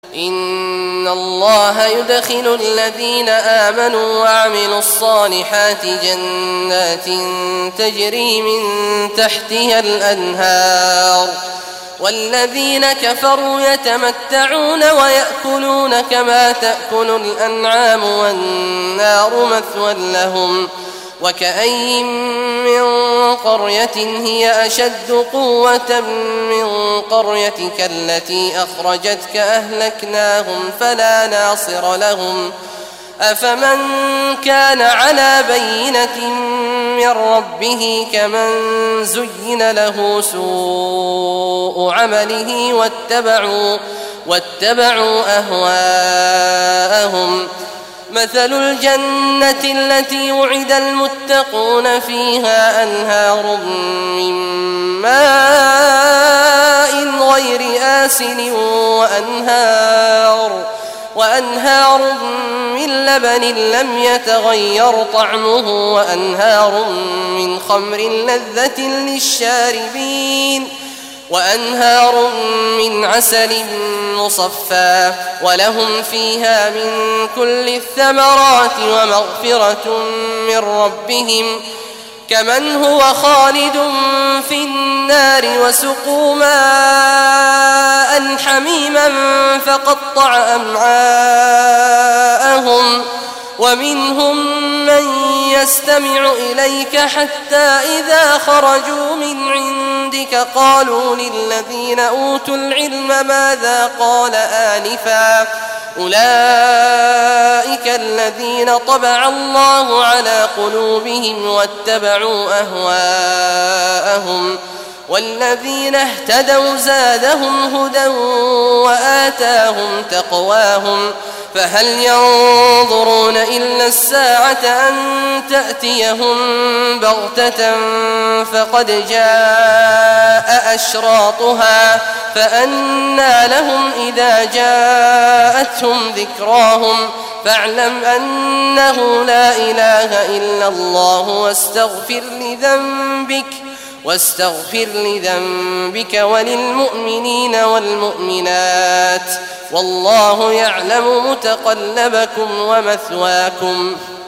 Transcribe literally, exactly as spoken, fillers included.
إن الله يدخل الذين آمنوا وعملوا الصالحات جنات تجري من تحتها الأنهار والذين كفروا يتمتعون ويأكلون كما تأكل الأنعام والنار مثوى لهم وكأين من قرية هي أشد قوة من قريتك التي أخرجتك أهلكناهم فلا ناصر لهم أفمن كان على بينة من ربه كمن زين له سوء عمله واتبعوا, واتبعوا أهواءهم مثل الجنة التي وعد المتقون فيها أنهار من ماء غير آسن وأنهار, وأنهار من لبن لم يتغير طعمه وأنهار من خمر لذة للشاربين وأنهار من عسل مصفى ولهم فيها من كل الثمرات ومغفرة من ربهم كمن هو خالد في النار وسقوا ماء حميما فقطع أمعاءهم ومنهم من يستمع إليك حتى إذا خرجوا من عندك قالوا للذين أوتوا العلم ماذا قال آنفا أولئك الذين طبع الله على قلوبهم واتبعوا أهواءهم والذين اهتدوا زادهم هدى وآتاهم تقواهم فهل ينظرون إلا الساعة أن تأتيهم بغتة فقد جاء أشراطها فأنى لهم إذا جاءتهم ذكراهم فاعلم أنه لا إله إلا الله واستغفر لذنبك واستغفر لذنبك وللمؤمنين والمؤمنات والله يعلم متقلبكم ومثواكم